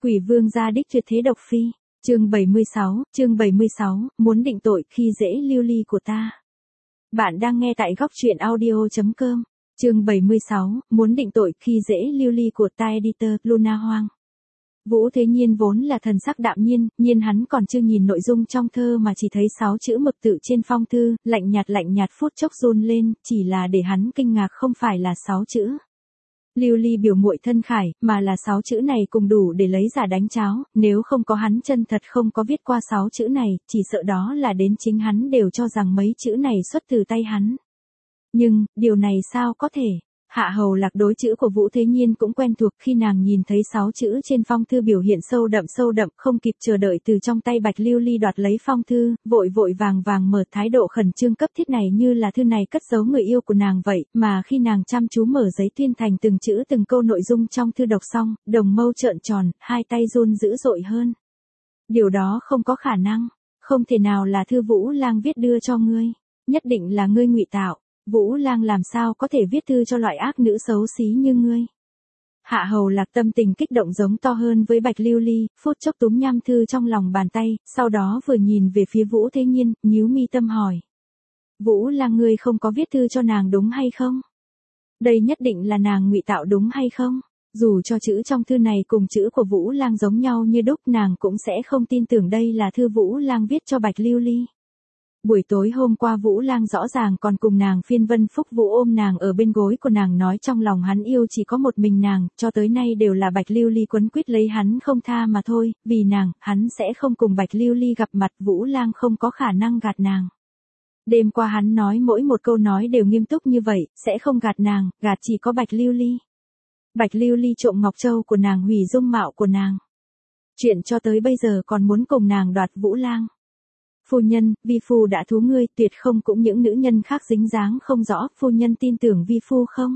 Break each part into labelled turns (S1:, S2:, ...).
S1: Quỷ vương gia đích tuyệt thế độc phi, chương 76, muốn định tội khi dễ lưu ly của ta. Bạn đang nghe tại góc truyện audio.com, chương 76, muốn định tội khi dễ lưu ly của ta. Editor Luna Hoang. Vũ Thế Nhiên vốn là thần sắc đạm nhiên, nhưng hắn còn chưa nhìn nội dung trong thơ mà chỉ thấy 6 chữ mực tự trên phong thư, lạnh nhạt phút chốc run lên, chỉ là để hắn kinh ngạc không phải là 6 chữ. Lưu ly biểu muội thân khải, mà là 6 chữ này cùng đủ để lấy giả đánh cháo, nếu không có hắn chân thật không có viết qua 6 chữ này, chỉ sợ đó là đến chính hắn đều cho rằng mấy chữ này xuất từ tay hắn. Nhưng, điều này sao có thể? Hạ Hầu Lạc đối chữ của Vũ Thế Nhiên cũng quen thuộc, khi nàng nhìn thấy 6 chữ trên phong thư biểu hiện sâu đậm, không kịp chờ đợi từ trong tay Bạch Lưu Ly đoạt lấy phong thư, vội vàng mở, thái độ khẩn trương cấp thiết này như là thư này cất giấu người yêu của nàng vậy, mà khi nàng chăm chú mở giấy tuyên thành từng chữ từng câu nội dung trong thư đọc xong, đồng mâu trợn tròn, hai tay run dữ dội hơn. Điều đó không có khả năng, không thể nào là thư Vũ Lang viết đưa cho ngươi, nhất định là ngươi ngụy tạo. Vũ Lang làm sao có thể viết thư cho loại ác nữ xấu xí như ngươi. Hạ Hầu Lạc tâm tình kích động giống to hơn với Bạch Lưu Ly, phút chốc túm nham thư trong lòng bàn tay, sau đó vừa nhìn về phía Vũ Thế Nhiên, nhíu mi tâm hỏi. Vũ Lang ngươi không có viết thư cho nàng đúng hay không? Đây nhất định là nàng ngụy tạo đúng hay không? Dù cho chữ trong thư này cùng chữ của Vũ Lang giống nhau như đúc, nàng cũng sẽ không tin tưởng đây là thư Vũ Lang viết cho Bạch Lưu Ly. Buổi tối hôm qua Vũ Lang rõ ràng còn cùng nàng phiên vân phúc vũ, ôm nàng ở bên gối của nàng, nói trong lòng hắn yêu chỉ có một mình nàng, cho tới nay đều là Bạch Lưu Ly quấn quýt lấy hắn không tha mà thôi, vì nàng, hắn sẽ không cùng Bạch Lưu Ly gặp mặt, Vũ Lang không có khả năng gạt nàng. Đêm qua hắn nói mỗi một câu nói đều nghiêm túc như vậy, sẽ không gạt nàng, gạt chỉ có Bạch Lưu Ly. Bạch Lưu Ly trộm ngọc châu của nàng, hủy dung mạo của nàng. Chuyện cho tới bây giờ còn muốn cùng nàng đoạt Vũ Lang. Phu nhân, vi phu đã thú ngươi, tuyệt không cũng những nữ nhân khác dính dáng không rõ, phu nhân tin tưởng vi phu không?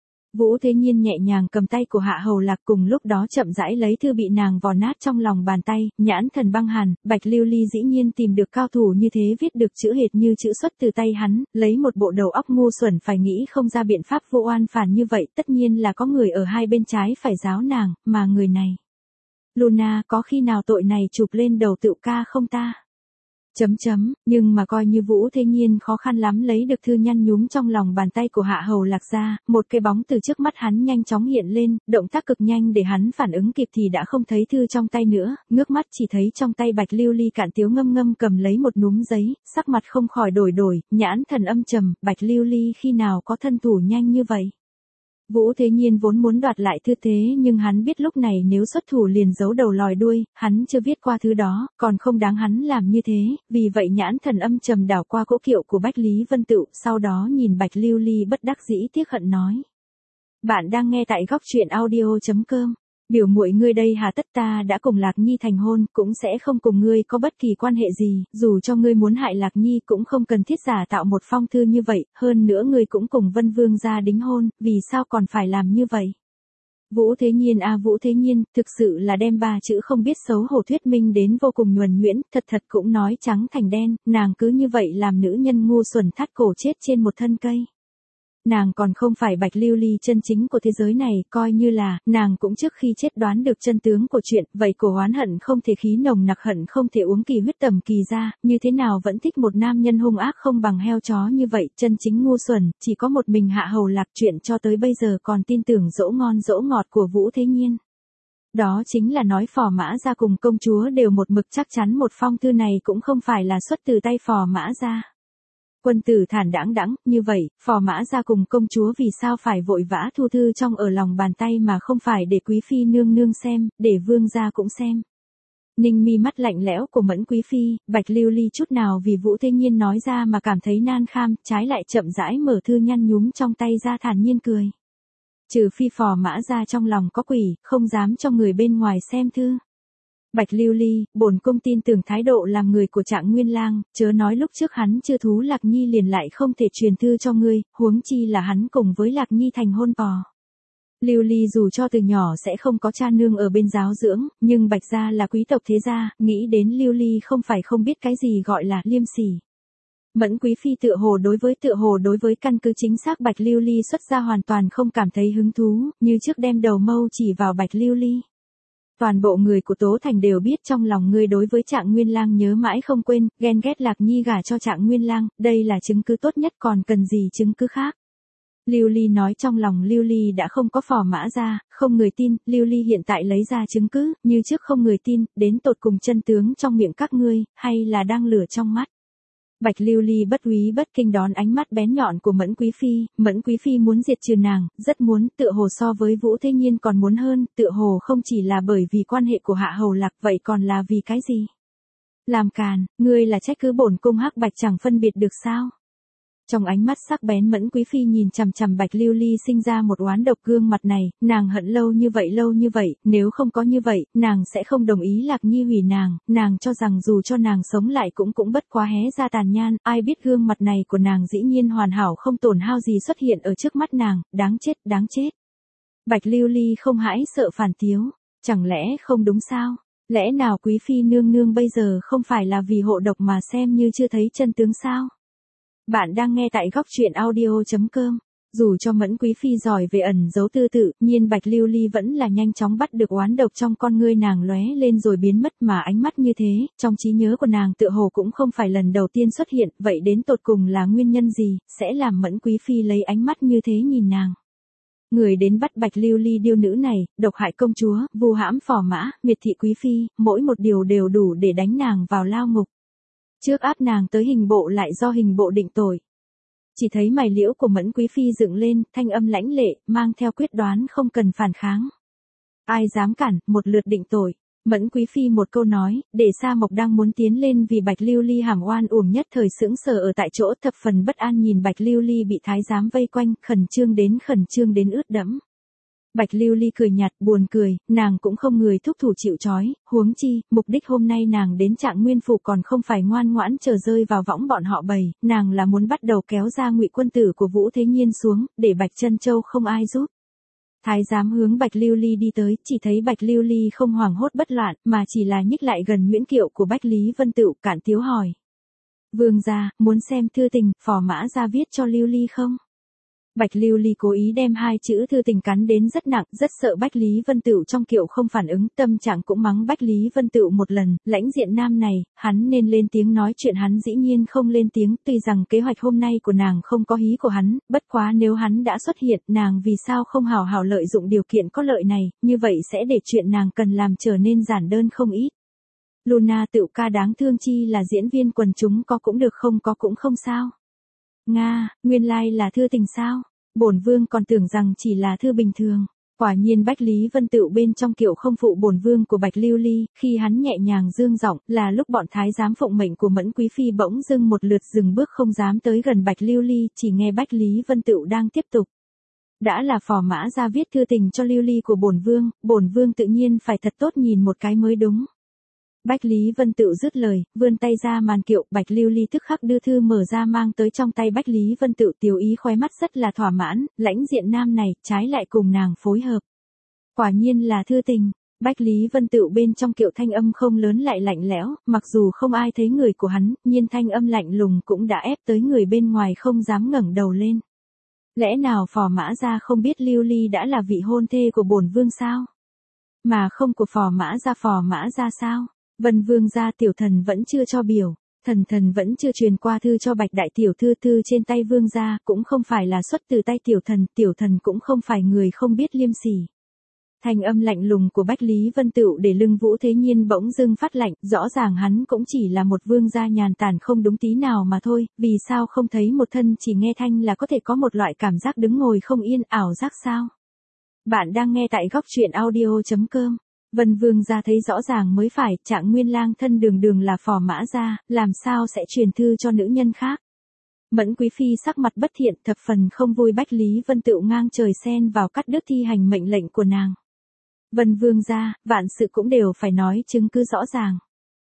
S1: Vũ Thế Nhiên nhẹ nhàng cầm tay của Hạ Hầu Lạc, cùng lúc đó chậm rãi lấy thư bị nàng vò nát trong lòng bàn tay, nhãn thần băng hàn. Bạch Lưu Ly dĩ nhiên tìm được cao thủ như thế, viết được chữ hệt như chữ xuất từ tay hắn, lấy một bộ đầu óc ngu xuẩn phải nghĩ không ra biện pháp vô oan phản như vậy, tất nhiên là có người ở hai bên trái phải giáo nàng, mà người này. Luna, có khi nào tội này chụp lên đầu tự ca không ta? Nhưng mà coi như Vũ Thế Nhiên khó khăn lắm lấy được thư nhăn nhúm trong lòng bàn tay của Hạ Hầu Lạc ra, một cái bóng từ trước mắt hắn nhanh chóng hiện lên, động tác cực nhanh để hắn phản ứng kịp thì đã không thấy thư trong tay nữa, ngước mắt chỉ thấy trong tay Bạch Lưu Ly cạn tiếu ngâm cầm lấy một núm giấy, sắc mặt không khỏi đổi, nhãn thần âm trầm, Bạch Lưu Ly khi nào có thân thủ nhanh như vậy? Vũ Thế Nhiên vốn muốn đoạt lại thư thế, nhưng hắn biết lúc này nếu xuất thủ liền giấu đầu lòi đuôi, hắn chưa viết qua thứ đó, còn không đáng hắn làm như thế, vì vậy nhãn thần âm trầm đảo qua cỗ kiệu của Bách Lý Vân Tựu, sau đó nhìn Bạch Lưu Ly bất đắc dĩ tiếc hận nói. Bạn đang nghe tại góc truyện audio.com. Biểu muội ngươi đây hà tất, ta đã cùng Lạc Nhi thành hôn, cũng sẽ không cùng ngươi có bất kỳ quan hệ gì, dù cho ngươi muốn hại Lạc Nhi cũng không cần thiết giả tạo một phong thư như vậy, hơn nữa ngươi cũng cùng Vân Vương gia đính hôn, vì sao còn phải làm như vậy? Vũ Thế Nhiên Vũ Thế Nhiên, thực sự là đem ba chữ không biết xấu hổ thuyết minh đến vô cùng nhuần nhuyễn, thật cũng nói trắng thành đen, nàng cứ như vậy làm nữ nhân ngu xuẩn thắt cổ chết trên một thân cây. Nàng còn không phải Bạch Lưu Ly chân chính của thế giới này, coi như là, nàng cũng trước khi chết đoán được chân tướng của chuyện, vậy cổ oán hận không thể khí nồng nặc, hận không thể uống kỳ huyết tầm kỳ ra, như thế nào vẫn thích một nam nhân hung ác không bằng heo chó như vậy, chân chính ngu xuẩn, chỉ có một mình Hạ Hầu Lạc, chuyện cho tới bây giờ còn tin tưởng dỗ ngon dỗ ngọt của Vũ Thế Nhiên. Đó chính là nói Phò Mã Gia cùng công chúa đều một mực chắc chắn một phong thư này cũng không phải là xuất từ tay Phò Mã Gia. Quân tử thản đãng, như vậy, Phò Mã Gia cùng công chúa vì sao phải vội vã thu thư trong ở lòng bàn tay mà không phải để quý phi nương nương xem, để vương gia cũng xem. Ninh mi mắt lạnh lẽo của Mẫn quý phi, Bạch Lưu Ly chút nào vì Vũ Thế Nhiên nói ra mà cảm thấy nan kham, trái lại chậm rãi mở thư nhăn nhúm trong tay ra thản nhiên cười. Trừ phi Phò Mã Gia trong lòng có quỷ, không dám cho người bên ngoài xem thư. Bạch Lưu Ly, bổn cung tin tưởng thái độ làm người của Trạng Nguyên Lang, chớ nói lúc trước hắn chưa thú Lạc Nhi liền lại không thể truyền thư cho ngươi, huống chi là hắn cùng với Lạc Nhi thành hôn pò. Lưu Ly dù cho từ nhỏ sẽ không có cha nương ở bên giáo dưỡng, nhưng Bạch gia là quý tộc thế gia, nghĩ đến Lưu Ly không phải không biết cái gì gọi là liêm sỉ. Mẫn quý phi tựa hồ đối với căn cứ chính xác Bạch Lưu Ly xuất ra hoàn toàn không cảm thấy hứng thú, như trước đem đầu mâu chỉ vào Bạch Lưu Ly. Toàn bộ người của Tố Thành đều biết trong lòng ngươi đối với Trạng Nguyên Lang nhớ mãi không quên, ghen ghét Lạc Nhi gả cho Trạng Nguyên Lang, đây là chứng cứ tốt nhất, còn cần gì chứng cứ khác. Lưu Ly nói trong lòng Lưu Ly đã không có Phò Mã Gia, không người tin, Lưu Ly hiện tại lấy ra chứng cứ, như trước không người tin, đến tột cùng chân tướng trong miệng các ngươi, hay là đang lửa trong mắt. Bạch Lưu Ly bất úy bất kinh đón ánh mắt bén nhọn của Mẫn Quý Phi muốn diệt trừ nàng, rất muốn, tựa hồ so với Vũ Thế Nhiên còn muốn hơn, tựa hồ không chỉ là bởi vì quan hệ của Hạ Hầu Lạc, vậy còn là vì cái gì? Làm càn, ngươi là trách cứ bổn cung hắc bạch chẳng phân biệt được sao? Trong ánh mắt sắc bén Mẫn Quý Phi nhìn chằm chằm Bạch Lưu Ly sinh ra một oán độc, gương mặt này, nàng hận lâu như vậy, nếu không có như vậy, nàng sẽ không đồng ý Lạc Nhi hủy nàng cho rằng dù cho nàng sống lại cũng bất quá hé ra tàn nhan, ai biết gương mặt này của nàng dĩ nhiên hoàn hảo không tổn hao gì xuất hiện ở trước mắt nàng, đáng chết. Bạch Lưu Ly không hãi sợ phản tiếu, chẳng lẽ không đúng sao? Lẽ nào Quý Phi nương nương bây giờ không phải là vì hộ độc mà xem như chưa thấy chân tướng sao? Bạn đang nghe tại góc truyện audio.com. Dù cho Mẫn Quý Phi giỏi về ẩn giấu tư tự, nhiên Bạch Lưu Ly vẫn là nhanh chóng bắt được oán độc trong con ngươi nàng lóe lên rồi biến mất, mà ánh mắt như thế, trong trí nhớ của nàng tựa hồ cũng không phải lần đầu tiên xuất hiện, vậy đến tột cùng là nguyên nhân gì, sẽ làm Mẫn Quý Phi lấy ánh mắt như thế nhìn nàng. Người đến bắt Bạch Lưu Ly điêu nữ này, độc hại công chúa, vu hãm Phò Mã, miệt thị Quý Phi, mỗi một điều đều đủ để đánh nàng vào lao ngục. Trước áp nàng tới hình bộ lại do hình bộ định tội. Chỉ thấy mày liễu của Mẫn Quý Phi dựng lên, thanh âm lãnh lệ, mang theo quyết đoán không cần phản kháng. Ai dám cản, một lượt định tội. Mẫn Quý Phi một câu nói, để Sa Mộc đang muốn tiến lên vì Bạch Lưu Ly hàm oan uổng nhất thời sững sờ ở tại chỗ, thập phần bất an nhìn Bạch Lưu Ly bị thái giám vây quanh, khẩn trương đến ướt đẫm. Bạch Lưu Ly cười nhạt, buồn cười, nàng cũng không người thúc thủ chịu trói, huống chi, mục đích hôm nay nàng đến Trạng Nguyên phủ còn không phải ngoan ngoãn chờ rơi vào võng bọn họ bầy, nàng là muốn bắt đầu kéo ra Ngụy quân tử của Vũ Thế Nhiên xuống, để Bạch Chân Châu không ai giúp. Thái giám hướng Bạch Lưu Ly đi tới, chỉ thấy Bạch Lưu Ly không hoảng hốt bất loạn, mà chỉ là nhích lại gần Nguyễn Kiệu của Bách Lý Vân Tựu, cạn tiếu hỏi: "Vương gia, muốn xem thư tình Phò Mã gia viết cho Lưu Ly không?" Bạch Lưu Ly cố ý đem hai chữ thư tình cắn đến rất nặng, rất sợ Bách Lý Vân Tựu trong kiệu không phản ứng, tâm trạng cũng mắng Bách Lý Vân Tựu một lần, lãnh diện nam này, hắn nên lên tiếng nói chuyện, hắn dĩ nhiên không lên tiếng, tuy rằng kế hoạch hôm nay của nàng không có hí của hắn, bất quá nếu hắn đã xuất hiện, nàng vì sao không hào hào lợi dụng điều kiện có lợi này, như vậy sẽ để chuyện nàng cần làm trở nên giản đơn không ít. Luna Tựu ca đáng thương chi là diễn viên quần chúng, có cũng được không có cũng không sao. Nga, nguyên lai là thư tình sao? Bổn vương còn tưởng rằng chỉ là thư bình thường. Quả nhiên Bách Lý Vân Tựu bên trong kiệu không phụ bổn vương của Bạch Lưu Ly, khi hắn nhẹ nhàng dương giọng, là lúc bọn thái giám phụng mệnh của Mẫn Quý Phi bỗng dưng một lượt dừng bước không dám tới gần Bạch Lưu Ly, chỉ nghe Bách Lý Vân Tựu đang tiếp tục. Đã là Phò Mã gia viết thư tình cho Lưu Ly của bổn vương tự nhiên phải thật tốt nhìn một cái mới đúng. Bách Lý Vân Tựu dứt lời, vươn tay ra màn kiệu, Bạch Lưu Ly tức khắc đưa thư mở ra mang tới trong tay Bách Lý Vân Tựu, tiểu ý khóe mắt rất là thỏa mãn, lãnh diện nam này, trái lại cùng nàng phối hợp. Quả nhiên là thư tình. Bách Lý Vân Tựu bên trong kiệu thanh âm không lớn lại lạnh lẽo, mặc dù không ai thấy người của hắn, nhưng thanh âm lạnh lùng cũng đã ép tới người bên ngoài không dám ngẩng đầu lên. Lẽ nào Phò Mã gia không biết Lưu Ly đã là vị hôn thê của bổn vương sao? Mà không của Phò Mã gia sao? Vân vương gia tiểu thần vẫn chưa cho biểu, thần vẫn chưa truyền qua thư cho Bạch đại tiểu thư, thư trên tay vương gia cũng không phải là xuất từ tay tiểu thần cũng không phải người không biết liêm sỉ. Thanh âm lạnh lùng của Bách Lý Vân Tựu để lưng Vũ Thế Nhiên bỗng dưng phát lạnh, rõ ràng hắn cũng chỉ là một vương gia nhàn tản không đúng tí nào mà thôi, vì sao không thấy một thân chỉ nghe thanh là có thể có một loại cảm giác đứng ngồi không yên, ảo giác sao? Bạn đang nghe tại góc truyện audio.com. Vân vương gia thấy rõ ràng mới phải, Trạng Nguyên Lang thân đường là Phò Mã gia, làm sao sẽ truyền thư cho nữ nhân khác? Mẫn Quý Phi sắc mặt bất thiện, thập phần không vui. Bách Lý Vân Tựu ngang trời xen vào cắt đứt thi hành mệnh lệnh của nàng. Vân vương gia, vạn sự cũng đều phải nói chứng cứ rõ ràng.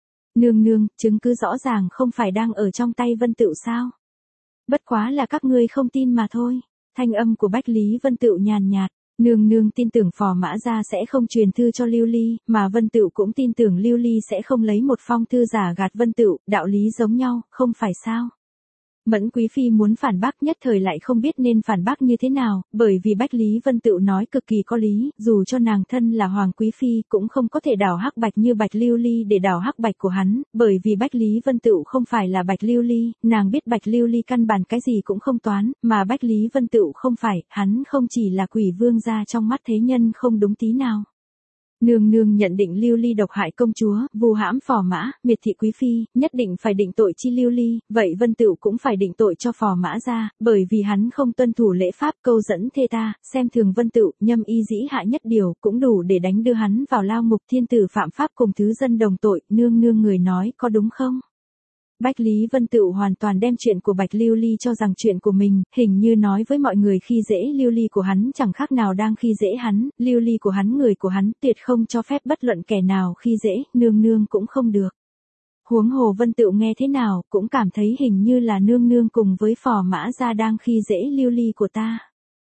S1: Nương, chứng cứ rõ ràng không phải đang ở trong tay Vân Tựu sao? Bất quá là các ngươi không tin mà thôi. Thanh âm của Bách Lý Vân Tựu nhàn nhạt. Nương tin tưởng Phò Mã gia sẽ không truyền thư cho Lưu Ly, mà Vân Tựu cũng tin tưởng Lưu Ly sẽ không lấy một phong thư giả gạt Vân Tựu, đạo lý giống nhau, không phải sao? Mẫn Quý Phi muốn phản bác nhất thời lại không biết nên phản bác như thế nào, bởi vì Bách Lý Vân Tựu nói cực kỳ có lý, dù cho nàng thân là Hoàng Quý Phi cũng không có thể đảo hắc bạch như Bạch Lưu Ly để đảo hắc bạch của hắn, bởi vì Bách Lý Vân Tựu không phải là Bạch Lưu Ly, nàng biết Bạch Lưu Ly căn bản cái gì cũng không toán, mà Bách Lý Vân Tựu không phải, hắn không chỉ là quỷ vương gia trong mắt thế nhân không đúng tí nào. Nương nương nhận định Lưu Ly độc hại công chúa, vu hãm phò mã, miệt thị quý phi, nhất định phải định tội chi Lưu Ly, vậy Vân Tựu cũng phải định tội cho phò mã ra, bởi vì hắn không tuân thủ lễ pháp câu dẫn thê ta, xem thường Vân Tựu, nhâm y dĩ hạ nhất điều, cũng đủ để đánh đưa hắn vào lao ngục thiên tử phạm pháp cùng thứ dân đồng tội, nương nương người nói có đúng không? Bách Lý Vân Tựu hoàn toàn đem chuyện của Bạch Lưu Ly cho rằng chuyện của mình, hình như nói với mọi người khi dễ Lưu Ly của hắn chẳng khác nào đang khi dễ hắn, Lưu Ly của hắn người của hắn tuyệt không cho phép bất luận kẻ nào khi dễ, nương nương cũng không được. Huống hồ Vân Tựu nghe thế nào, cũng cảm thấy hình như là nương nương cùng với phò mã ra đang khi dễ Lưu Ly của ta.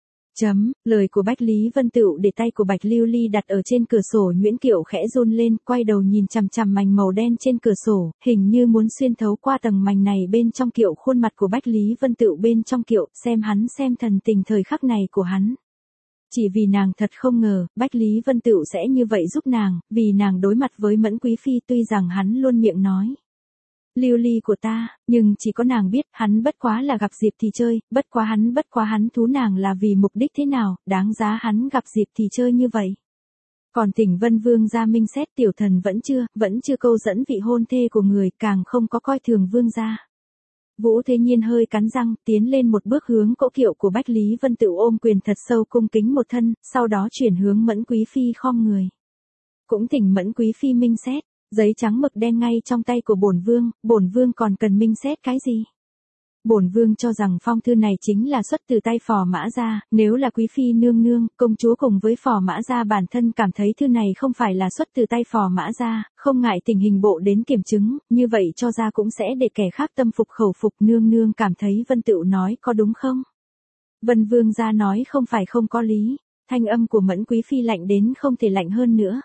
S1: Lời của Bách Lý Vân Tựu để tay của Bạch Lưu Ly đặt ở trên cửa sổ Nguyễn Kiệu khẽ run lên, quay đầu nhìn chằm chằm mành màu đen trên cửa sổ, hình như muốn xuyên thấu qua tầng mành này bên trong kiệu khuôn mặt của Bách Lý Vân Tựu bên trong kiệu, xem hắn xem thần tình thời khắc này của hắn. Chỉ vì nàng thật không ngờ, Bách Lý Vân Tựu sẽ như vậy giúp nàng, vì nàng đối mặt với Mẫn Quý Phi tuy rằng hắn luôn miệng nói. Lưu Ly của ta, nhưng chỉ có nàng biết, hắn bất quá là gặp dịp thì chơi, bất quá hắn thú nàng là vì mục đích thế nào, đáng giá hắn gặp dịp thì chơi như vậy. Còn Tỉnh Vân Vương gia minh xét tiểu thần vẫn chưa câu dẫn vị hôn thê của người, càng không có coi thường vương gia. Vũ Thế Nhiên hơi cắn răng, tiến lên một bước hướng cỗ kiệu của Bách Lý Vân Tựu ôm quyền thật sâu cung kính một thân, sau đó chuyển hướng Mẫn Quý Phi khom người. Cũng thỉnh Mẫn Quý Phi minh xét. Giấy trắng mực đen ngay trong tay của bổn vương còn cần minh xét cái gì? Bổn vương cho rằng phong thư này chính là xuất từ tay phò mã gia, nếu là quý phi nương nương, công chúa cùng với phò mã gia bản thân cảm thấy thư này không phải là xuất từ tay phò mã gia, không ngại tình hình bộ đến kiểm chứng, như vậy cho ra cũng sẽ để kẻ khác tâm phục khẩu phục, nương nương cảm thấy Vân Tựu nói có đúng không? Vân vương gia nói không phải không có lý, thanh âm của Mẫn Quý Phi lạnh đến không thể lạnh hơn nữa.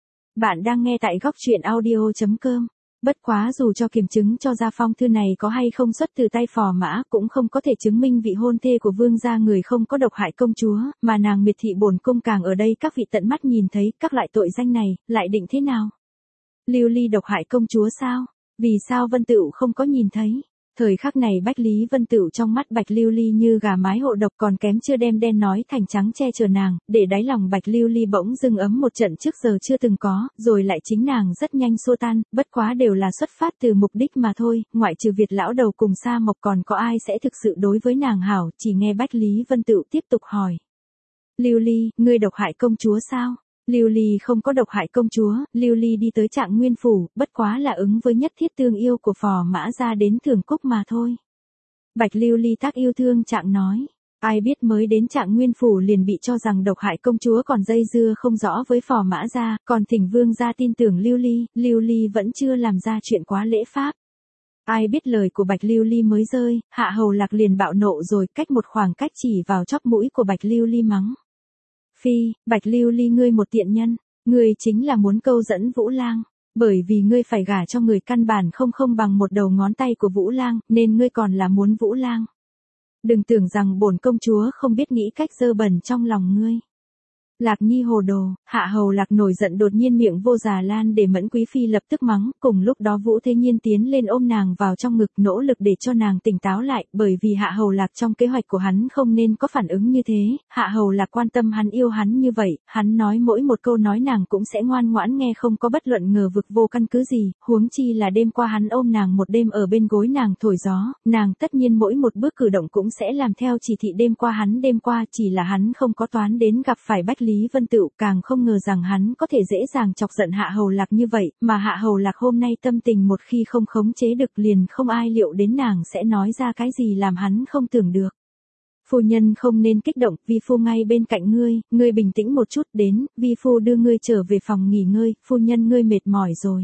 S1: Bạn đang nghe tại góc truyện audio.com. Bất quá dù cho kiểm chứng cho ra phong thư này có hay không xuất từ tay phò mã cũng không có thể chứng minh vị hôn thê của vương gia người không có độc hại công chúa, mà nàng miệt thị bổn cung càng ở đây các vị tận mắt nhìn thấy các loại tội danh này, lại định thế nào? Lưu Ly độc hại công chúa sao? Vì sao Vân Tựu không có nhìn thấy? Thời khắc này Bách Lý Vân Tựu trong mắt Bạch Lưu Ly như gà mái hộ độc còn kém chưa đem đen nói thành trắng che chở nàng, để đáy lòng Bạch Lưu Ly bỗng dưng ấm một trận trước giờ chưa từng có, rồi lại chính nàng rất nhanh xua tan, bất quá đều là xuất phát từ mục đích mà thôi, ngoại trừ Việt lão đầu cùng Sa Mộc còn có ai sẽ thực sự đối với nàng hảo, chỉ nghe Bách Lý Vân Tựu tiếp tục hỏi. Lưu Ly, ngươi độc hại công chúa sao? Lưu Ly không có độc hại công chúa, Lưu Ly đi tới Trạng Nguyên phủ, bất quá là ứng với nhất thiết tương yêu của phò mã ra đến thưởng cúc mà thôi. Bạch Lưu Ly tác yêu thương Trạng nói, ai biết mới đến Trạng Nguyên phủ liền bị cho rằng độc hại công chúa còn dây dưa không rõ với phò mã ra, còn Thỉnh Vương gia tin tưởng Lưu Ly vẫn chưa làm ra chuyện quá lễ pháp. Ai biết lời của Bạch Lưu Ly mới rơi, Hạ Hầu Lạc liền bạo nộ rồi cách một khoảng cách chỉ vào chóp mũi của Bạch Lưu Ly mắng. Phi, Bạch Lưu Ly ngươi một tiện nhân, ngươi chính là muốn câu dẫn Vũ Lang, bởi vì ngươi phải gả cho người căn bản không bằng một đầu ngón tay của Vũ Lang, nên ngươi còn là muốn Vũ Lang. Đừng tưởng rằng bổn công chúa không biết nghĩ cách dơ bẩn trong lòng ngươi. Lạc Nhi hồ đồ, Hạ Hầu Lạc nổi giận đột nhiên miệng vô già lan để Mẫn Quý Phi lập tức mắng, cùng lúc đó Vũ Thế Nhiên tiến lên ôm nàng vào trong ngực nỗ lực để cho nàng tỉnh táo lại, bởi vì Hạ Hầu Lạc trong kế hoạch của hắn không nên có phản ứng như thế, Hạ Hầu Lạc quan tâm hắn yêu hắn như vậy, hắn nói mỗi một câu nói nàng cũng sẽ ngoan ngoãn nghe không có bất luận ngờ vực vô căn cứ gì, huống chi là đêm qua hắn ôm nàng một đêm ở bên gối nàng thổi gió, nàng tất nhiên mỗi một bước cử động cũng sẽ làm theo chỉ thị đêm qua chỉ là hắn không có toán đến gặp phải Bách Lý Vân Tựu, càng không ngờ rằng hắn có thể dễ dàng chọc giận Hạ Hầu Lạc như vậy, mà Hạ Hầu Lạc hôm nay tâm tình một khi không khống chế được liền không ai liệu đến nàng sẽ nói ra cái gì làm hắn không tưởng được. Phu nhân không nên kích động, vi phu ngay bên cạnh ngươi bình tĩnh một chút, đến, vi phu đưa ngươi trở về phòng nghỉ ngơi, phu nhân ngươi mệt mỏi rồi.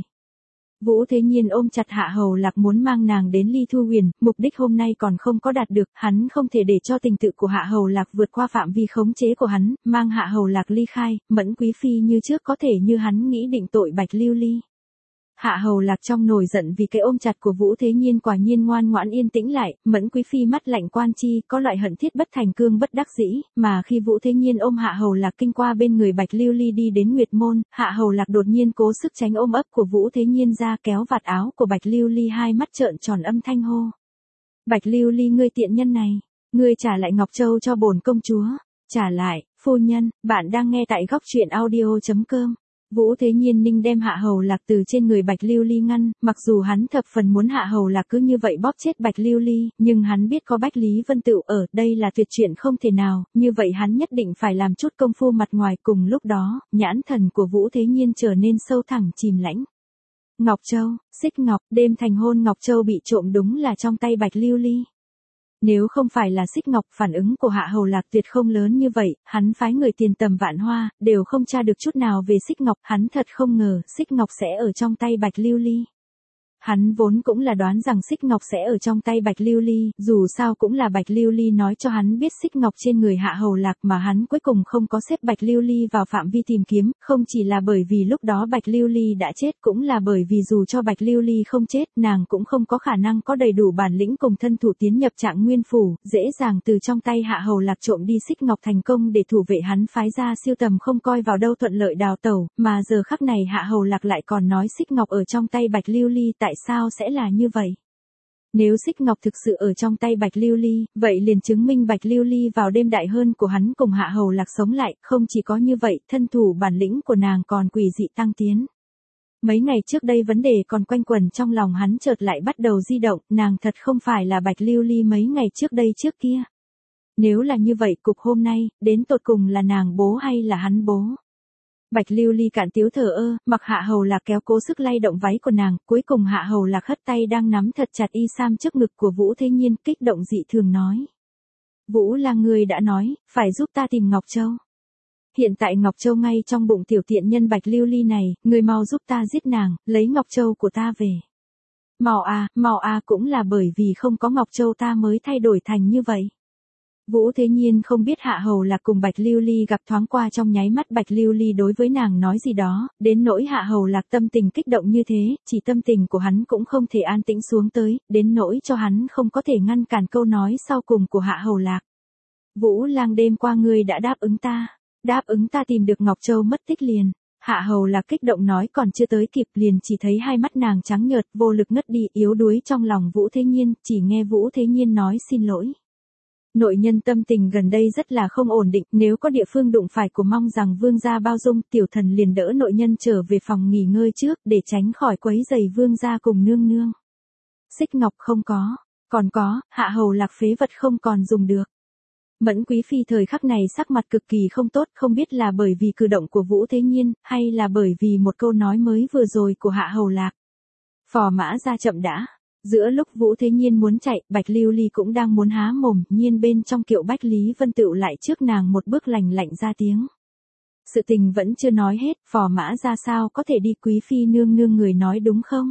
S1: Vũ Thế Nhiên ôm chặt Hạ Hầu Lạc muốn mang nàng đến Ly Thu Huyền, mục đích hôm nay còn không có đạt được, hắn không thể để cho tình tự của Hạ Hầu Lạc vượt qua phạm vi khống chế của hắn, mang Hạ Hầu Lạc ly khai, Mẫn Quý Phi như trước có thể như hắn nghĩ định tội Bạch Lưu Ly. Hạ Hầu Lạc trong nổi giận vì cái ôm chặt của Vũ Thế Nhiên quả nhiên ngoan ngoãn yên tĩnh lại, Mẫn Quý Phi mắt lạnh quan chi, có loại hận thiết bất thành cương bất đắc dĩ, mà khi Vũ Thế Nhiên ôm Hạ Hầu Lạc kinh qua bên người Bạch Lưu Ly đi đến Nguyệt Môn, Hạ Hầu Lạc đột nhiên cố sức tránh ôm ấp của Vũ Thế Nhiên ra kéo vạt áo của Bạch Lưu Ly, hai mắt trợn tròn âm thanh hô. Bạch Lưu Ly, ngươi tiện nhân này, ngươi trả lại Ngọc Châu cho bổn công chúa, trả lại, phu nhân, bạn đang nghe tại góc truyện audio.com. Vũ Thế Nhiên ninh đem Hạ Hầu Lạc từ trên người Bạch Lưu Ly ngăn, mặc dù hắn thập phần muốn Hạ Hầu Lạc cứ như vậy bóp chết Bạch Lưu Ly, nhưng hắn biết có Bách Lý Vân Tựu ở, đây là tuyệt chuyện không thể nào, như vậy hắn nhất định phải làm chút công phu mặt ngoài. Cùng lúc đó, nhãn thần của Vũ Thế Nhiên trở nên sâu thẳm chìm lãnh. Ngọc Châu, xích ngọc, đêm thành hôn Ngọc Châu bị trộm đúng là trong tay Bạch Lưu Ly. Nếu không phải là xích ngọc, phản ứng của Hạ Hầu Lạc tuyệt không lớn như vậy, hắn phái người tiền tầm vạn hoa, đều không tra được chút nào về xích ngọc, hắn thật không ngờ, xích ngọc sẽ ở trong tay Bạch Lưu Ly. Hắn vốn cũng là đoán rằng xích ngọc sẽ ở trong tay Bạch Lưu Ly, dù sao cũng là Bạch Lưu Ly nói cho hắn biết xích ngọc trên người Hạ Hầu Lạc, mà hắn cuối cùng không có xếp Bạch Lưu Ly vào phạm vi tìm kiếm, không chỉ là bởi vì lúc đó Bạch Lưu Ly đã chết, cũng là bởi vì dù cho Bạch Lưu Ly không chết, nàng cũng không có khả năng có đầy đủ bản lĩnh cùng thân thủ tiến nhập Trạng Nguyên phủ, dễ dàng từ trong tay Hạ Hầu Lạc trộm đi xích ngọc thành công để thủ vệ hắn phái ra siêu tầm không coi vào đâu thuận lợi đào tẩu, mà giờ khắc này Hạ Hầu Lạc lại còn nói xích ngọc ở trong tay Bạch Lưu Ly, tại sao sẽ là như vậy? Nếu xích ngọc thực sự ở trong tay Bạch Lưu Ly, vậy liền chứng minh Bạch Lưu Ly vào đêm đại hơn của hắn cùng Hạ Hầu Lạc sống lại, không chỉ có như vậy, thân thủ bản lĩnh của nàng còn quỷ dị tăng tiến. Mấy ngày trước đây vấn đề còn quanh quẩn trong lòng hắn chợt lại bắt đầu di động, nàng thật không phải là Bạch Lưu Ly mấy ngày trước đây trước kia. Nếu là như vậy, cục hôm nay, đến tột cùng là nàng bố hay là hắn bố? Bạch Lưu Ly cạn tiếu thờ ơ, mặc Hạ Hầu Lạc kéo cố sức lay động váy của nàng, cuối cùng Hạ Hầu Lạc hất tay đang nắm thật chặt y sam trước ngực của Vũ Thế Nhiên, kích động dị thường nói. Vũ là người đã nói, phải giúp ta tìm Ngọc Châu. Hiện tại Ngọc Châu ngay trong bụng tiểu tiện nhân Bạch Lưu Ly này, người mau giúp ta giết nàng, lấy Ngọc Châu của ta về. Mau à, cũng là bởi vì không có Ngọc Châu ta mới thay đổi thành như vậy. Vũ Thế Nhiên không biết Hạ Hầu Lạc cùng Bạch Lưu Ly gặp thoáng qua trong nháy mắt Bạch Lưu Ly đối với nàng nói gì đó, đến nỗi Hạ Hầu Lạc tâm tình kích động như thế, chỉ tâm tình của hắn cũng không thể an tĩnh xuống tới, đến nỗi cho hắn không có thể ngăn cản câu nói sau cùng của Hạ Hầu Lạc. Vũ lang, đêm qua ngươi đã đáp ứng ta tìm được Ngọc Châu mất tích liền. Hạ Hầu Lạc kích động nói còn chưa tới kịp liền chỉ thấy hai mắt nàng trắng nhợt, vô lực ngất đi, yếu đuối trong lòng Vũ Thế Nhiên, chỉ nghe Vũ Thế Nhiên nói xin lỗi. Nội nhân tâm tình gần đây rất là không ổn định, nếu có địa phương đụng phải của mong rằng vương gia bao dung, tiểu thần liền đỡ nội nhân trở về phòng nghỉ ngơi trước, để tránh khỏi quấy rầy vương gia cùng nương nương. Xích ngọc không có, còn có, Hạ Hầu Lạc phế vật không còn dùng được. Mẫn Quý Phi thời khắc này sắc mặt cực kỳ không tốt, không biết là bởi vì cử động của Vũ Thế Nhiên, hay là bởi vì một câu nói mới vừa rồi của Hạ Hầu Lạc. Phò mã ra chậm đã. Giữa lúc Vũ Thế Nhiên muốn chạy, Bạch Lưu Ly cũng đang muốn há mồm, nhiên bên trong kiệu Bách Lý Vân Tựu lại trước nàng một bước lành lạnh ra tiếng. Sự tình vẫn chưa nói hết, phò mã ra sao có thể đi, Quý Phi nương nương người nói đúng không?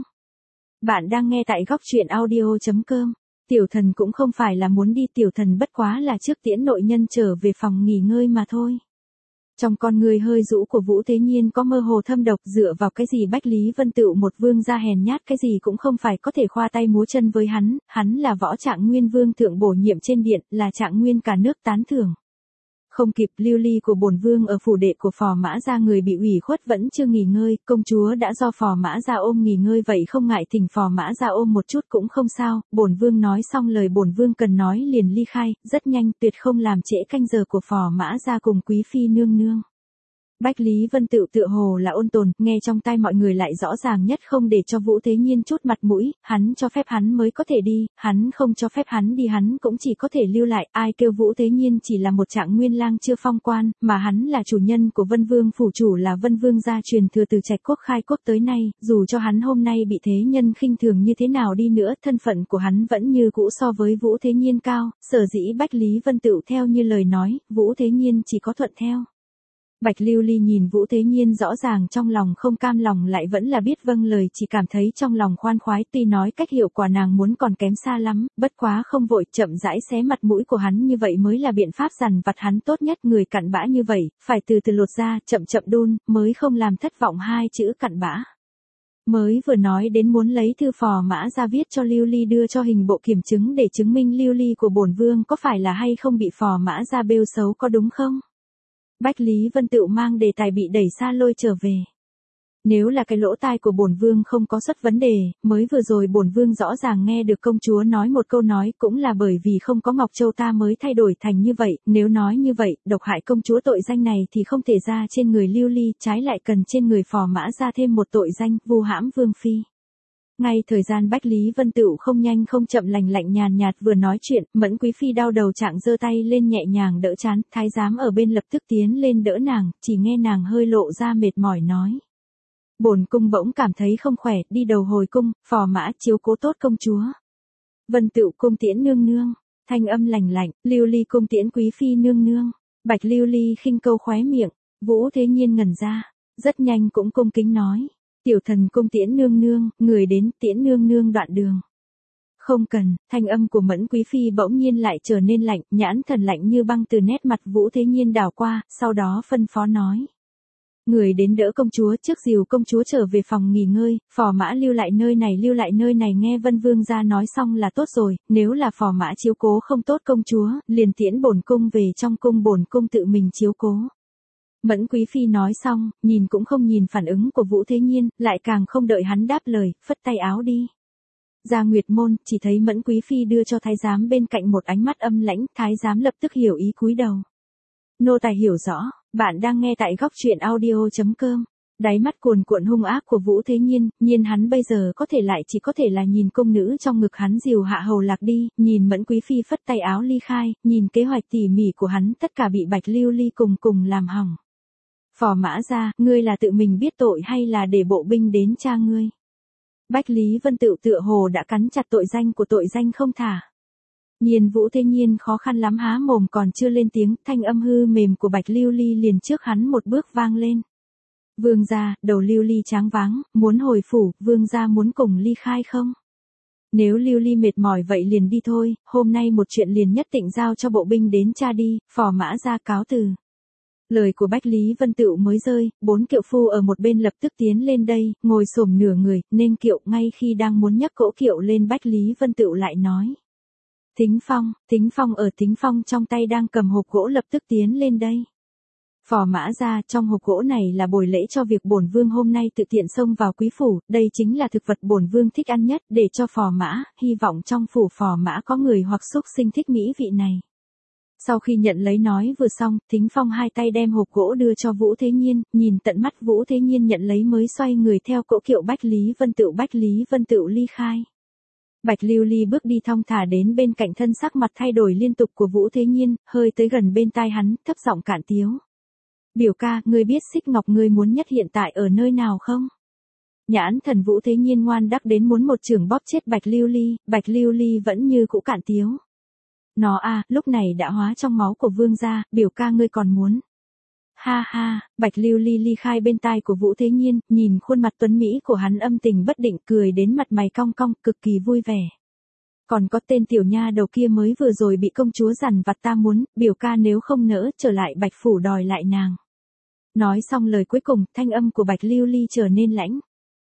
S1: Bạn đang nghe tại góc truyện audio.com. Tiểu thần cũng không phải là muốn đi, tiểu thần bất quá là trước tiễn nội nhân trở về phòng nghỉ ngơi mà thôi. Trong con người hơi rũ của Vũ Thế Nhiên có mơ hồ thâm độc, dựa vào cái gì Bách Lý Vân Tựu một vương gia hèn nhát cái gì cũng không phải có thể khoa tay múa chân với hắn là võ Trạng Nguyên vương thượng bổ nhiệm trên điện, là Trạng Nguyên cả nước tán thưởng. Không kịp, Lưu Ly của bổn vương ở phủ đệ của phò mã gia người bị ủy khuất vẫn chưa nghỉ ngơi, công chúa đã do phò mã gia ôm nghỉ ngơi, vậy không ngại thỉnh phò mã gia ôm một chút cũng không sao. Bổn vương nói xong lời bổn vương cần nói liền ly khai, rất nhanh, tuyệt không làm trễ canh giờ của phò mã gia cùng Quý Phi nương nương. Bách Lý Vân Tựu tựa hồ là ôn tồn, nghe trong tai mọi người lại rõ ràng nhất không để cho Vũ Thế Nhiên chút mặt mũi, hắn cho phép hắn mới có thể đi, hắn không cho phép hắn đi hắn cũng chỉ có thể lưu lại, ai kêu Vũ Thế Nhiên chỉ là một Trạng Nguyên lang chưa phong quan, mà hắn là chủ nhân của Vân Vương phủ, chủ là Vân Vương gia truyền thừa từ Trạch Quốc khai quốc tới nay, dù cho hắn hôm nay bị thế nhân khinh thường như thế nào đi nữa, thân phận của hắn vẫn như cũ so với Vũ Thế Nhiên cao, sở dĩ Bách Lý Vân Tựu theo như lời nói, Vũ Thế Nhiên chỉ có thuận theo. Bạch Lưu Ly nhìn Vũ Thế Nhiên rõ ràng trong lòng không cam lòng lại vẫn là biết vâng lời, chỉ cảm thấy trong lòng khoan khoái, tuy nói cách hiệu quả nàng muốn còn kém xa lắm, bất quá không vội, chậm rãi xé mặt mũi của hắn, như vậy mới là biện pháp dằn vặt hắn tốt nhất, người cặn bã như vậy, phải từ từ lột ra, chậm chậm đun, mới không làm thất vọng hai chữ cặn bã. Mới vừa nói đến muốn lấy thư phò mã ra viết cho Lưu Ly đưa cho hình bộ kiểm chứng để chứng minh Lưu Ly của bổn vương có phải là hay không bị phò mã ra bêu xấu có đúng không? Bách Lý Vân Tựu mang đề tài bị đẩy xa lôi trở về. Nếu là cái lỗ tai của bổn vương không có xuất vấn đề, mới vừa rồi bổn vương rõ ràng nghe được công chúa nói một câu nói, cũng là bởi vì không có Ngọc Châu ta mới thay đổi thành như vậy, nếu nói như vậy, độc hại công chúa tội danh này thì không thể ra trên người Lưu Ly, trái lại cần trên người phò mã ra thêm một tội danh, vu hãm vương phi. Ngay thời gian Bách Lý Vân Tựu không nhanh không chậm lành lạnh nhàn nhạt vừa nói chuyện, Mẫn Quý Phi đau đầu trạng giơ tay lên nhẹ nhàng đỡ trán, thái giám ở bên lập tức tiến lên đỡ nàng, chỉ nghe nàng hơi lộ ra mệt mỏi nói. Bổn cung bỗng cảm thấy không khỏe, đi đầu hồi cung, phò mã chiếu cố tốt công chúa. Vân Tựu cung tiễn nương nương, thanh âm lành lạnh, Lưu Ly cung tiễn Quý Phi nương nương. Bạch Lưu Ly khinh câu khóe miệng, Vũ Thế Nhiên ngẩn ra, rất nhanh cũng cung kính nói. Tiểu thần cung tiễn nương nương, người đến tiễn nương nương đoạn đường. Không cần, thanh âm của Mẫn Quý Phi bỗng nhiên lại trở nên lạnh, nhãn thần lạnh như băng từ nét mặt Vũ Thế Nhiên đảo qua, sau đó phân phó nói. Người đến đỡ công chúa trước dìu công chúa trở về phòng nghỉ ngơi, phò mã lưu lại nơi này nghe Vân Vương ra nói xong là tốt rồi, nếu là phò mã chiếu cố không tốt công chúa, liền tiễn bổn cung về trong cung bổn cung tự mình chiếu cố. Mẫn Quý Phi nói xong, nhìn cũng không nhìn phản ứng của Vũ Thế Nhiên, lại càng không đợi hắn đáp lời, phất tay áo đi. Ra Nguyệt môn, chỉ thấy Mẫn Quý Phi đưa cho thái giám bên cạnh một ánh mắt âm lãnh, thái giám lập tức hiểu ý cúi đầu. Nô tài hiểu rõ, bạn đang nghe tại góc truyện audio.com. Đáy mắt cuồn cuộn hung ác của Vũ Thế Nhiên, nhiên hắn bây giờ chỉ có thể là nhìn công nữ trong ngực hắn dìu hạ hầu lạc đi, nhìn Mẫn Quý Phi phất tay áo ly khai, nhìn kế hoạch tỉ mỉ của hắn tất cả bị Bạch Lưu Ly cùng làm hỏng. Phò mã ra, ngươi là tự mình biết tội hay là để bộ binh đến tra ngươi? Bách Lý Vân Tựu tựa hồ đã cắn chặt tội danh không thả. Nhiên Vũ Thế Nhiên khó khăn lắm há mồm còn chưa lên tiếng, thanh âm hư mềm của Bạch Lưu Ly liền trước hắn một bước vang lên. Vương gia, đầu Lưu Ly tráng váng, muốn hồi phủ, vương gia muốn cùng ly khai không? Nếu Lưu Ly mệt mỏi vậy liền đi thôi, hôm nay một chuyện liền nhất định giao cho bộ binh đến tra đi, phò mã ra cáo từ. Lời của Bách Lý Vân Tựu mới rơi, 4 kiệu phu ở một bên lập tức tiến lên đây, ngồi xổm nửa người, nên kiệu ngay khi đang muốn nhấc cỗ kiệu lên Bách Lý Vân Tựu lại nói. Thính Phong trong tay đang cầm hộp gỗ lập tức tiến lên đây. Phò mã ra, trong hộp gỗ này là bồi lễ cho việc bổn vương hôm nay tự tiện xông vào quý phủ, đây chính là thực vật bổn vương thích ăn nhất để cho phò mã, hy vọng trong phủ phò mã có người hoặc xúc sinh thích mỹ vị này. Sau khi nhận lấy nói vừa xong, Thính Phong hai tay đem hộp gỗ đưa cho Vũ Thế Nhiên, nhìn tận mắt Vũ Thế Nhiên nhận lấy mới xoay người theo cỗ kiệu Bách Lý Vân Tựu ly khai. Bạch Lưu Ly bước đi thong thả đến bên cạnh thân sắc mặt thay đổi liên tục của Vũ Thế Nhiên, hơi tới gần bên tai hắn, thấp giọng cạn tiếu. Biểu ca, ngươi biết Xích Ngọc ngươi muốn nhất hiện tại ở nơi nào không? Nhãn thần Vũ Thế Nhiên ngoan đắc đến muốn một chưởng bóp chết Bạch Lưu Ly vẫn như cũ cạn tiếu. Nó lúc này đã hóa trong máu của vương gia, biểu ca ngươi còn muốn. Ha ha, Bạch Lưu Ly ly khai bên tai của Vũ Thế Nhiên, nhìn khuôn mặt tuấn mỹ của hắn âm tình bất định cười đến mặt mày cong cong, cực kỳ vui vẻ. Còn có tên tiểu nha đầu kia mới vừa rồi bị công chúa dằn vặt ta muốn, biểu ca nếu không nỡ trở lại Bạch Phủ đòi lại nàng. Nói xong lời cuối cùng, thanh âm của Bạch Lưu Ly trở nên lãnh.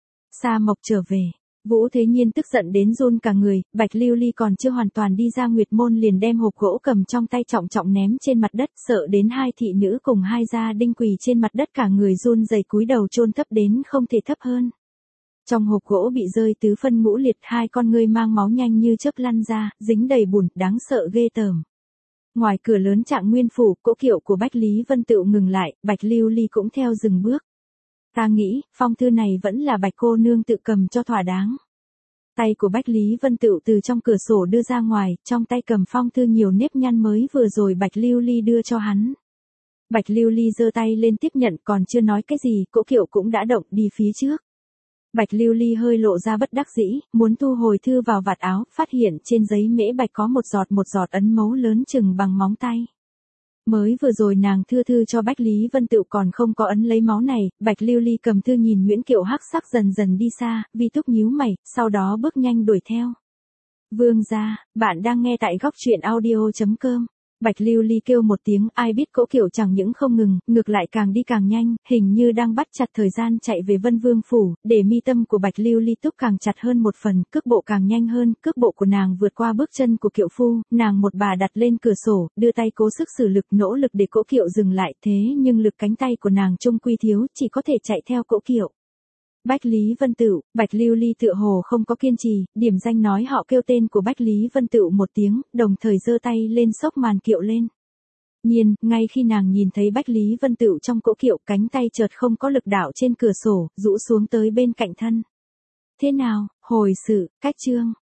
S1: Sa Mộc trở về. Vũ Thế Nhiên tức giận đến run cả người, Bạch Lưu Ly còn chưa hoàn toàn đi ra Nguyệt môn liền đem hộp gỗ cầm trong tay trọng trọng ném trên mặt đất, sợ đến hai thị nữ cùng hai gia đinh quỳ trên mặt đất cả người run rẩy cúi đầu chôn thấp đến không thể thấp hơn. Trong hộp gỗ bị rơi tứ phân ngũ liệt, hai con ngươi mang máu nhanh như chớp lăn ra, dính đầy bùn, đáng sợ ghê tởm. Ngoài cửa lớn Trạng Nguyên phủ, cỗ kiệu của Bách Lý Vân Tựu ngừng lại, Bạch Lưu Ly cũng theo dừng bước. Ta nghĩ, phong thư này vẫn là Bạch cô nương tự cầm cho thỏa đáng. Tay của Bách Lý Vân Tựu từ trong cửa sổ đưa ra ngoài, trong tay cầm phong thư nhiều nếp nhăn mới vừa rồi Bạch Lưu Ly đưa cho hắn. Bạch Lưu Ly giơ tay lên tiếp nhận, còn chưa nói cái gì, cỗ kiệu cũng đã động đi phía trước. Bạch Lưu Ly hơi lộ ra bất đắc dĩ, muốn thu hồi thư vào vạt áo, phát hiện trên giấy mễ bạch có một giọt ấn máu lớn chừng bằng móng tay. Mới vừa rồi nàng thư cho Bách Lý Vân Tựu còn không có ấn lấy máu này, Bạch Lưu Ly cầm thư nhìn Nguyễn Kiệu hắc sắc dần dần đi xa, Vi Túc nhíu mày, sau đó bước nhanh đuổi theo. Vương gia, bạn đang nghe tại góc truyện audio.com. Bạch Lưu Ly kêu một tiếng, ai biết cỗ kiệu chẳng những không ngừng, ngược lại càng đi càng nhanh, hình như đang bắt chặt thời gian chạy về Vân Vương phủ, để mi tâm của Bạch Lưu Ly túc càng chặt hơn một phần, cước bộ càng nhanh hơn, cước bộ của nàng vượt qua bước chân của kiệu phu, nàng một bà đặt lên cửa sổ, đưa tay cố sức sử lực nỗ lực để cỗ kiệu dừng lại, thế nhưng lực cánh tay của nàng trung quy thiếu, chỉ có thể chạy theo cỗ kiệu. Bách Lý Vân Tựu, Bạch Lưu Ly tựa hồ không có kiên trì, điểm danh nói họ kêu tên của Bách Lý Vân Tựu một tiếng, đồng thời giơ tay lên xốc màn kiệu lên. Nhiên, ngay khi nàng nhìn thấy Bách Lý Vân Tựu trong cỗ kiệu, cánh tay chợt không có lực đạo trên cửa sổ, rũ xuống tới bên cạnh thân. Thế nào, hồi sự, cách chương.